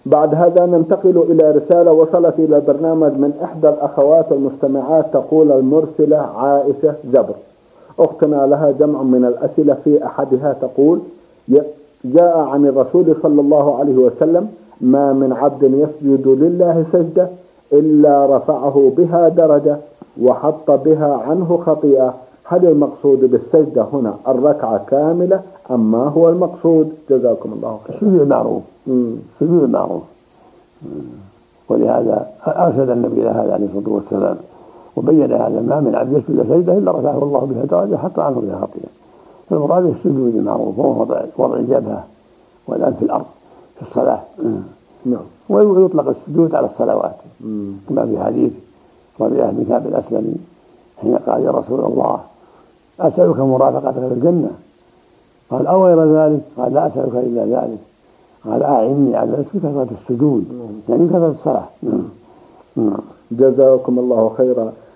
بعد هذا ننتقل إلى رسالة وصلت إلى البرنامج من إحدى الأخوات المستمعات. تقول المرسلة عائشة جبر: أختنا لها جمع من الأسئلة، في أحدها تقول: جاء عن الرسول صلى الله عليه وسلم: ما من عبد يسجد لله سجدة إلا رفعه بها درجة وحط بها عنه خطيئة. هل المقصود بالسجدة هنا الركعة كاملة أم ما هو المقصود؟ جزاكم الله خير. السجود معروف، السجود معروف، ولهذا أرشد النبي إلى هذا عليه الصلاة والسلام وبين هذا: ما من عبد يسجد سجدة إلا رفعه الله بها درجة وحط عنه بها خطيئة. فالمراد السجود المعروف هو وضع الجبهة والأنف في الأرض في الصلاة. ويطلق السجود على الصلوات كما في حديث ربيعة بن كعب الأسلمي حين قال: يا رسول الله أسألك مرافقتك في الجنة؟ قال: أو غير ذلك؟ قال: لا أسألك إلا ذلك. قال: أعني على كثرة السجود، يعني كثرة الصلاة. جزاكم الله خيرا.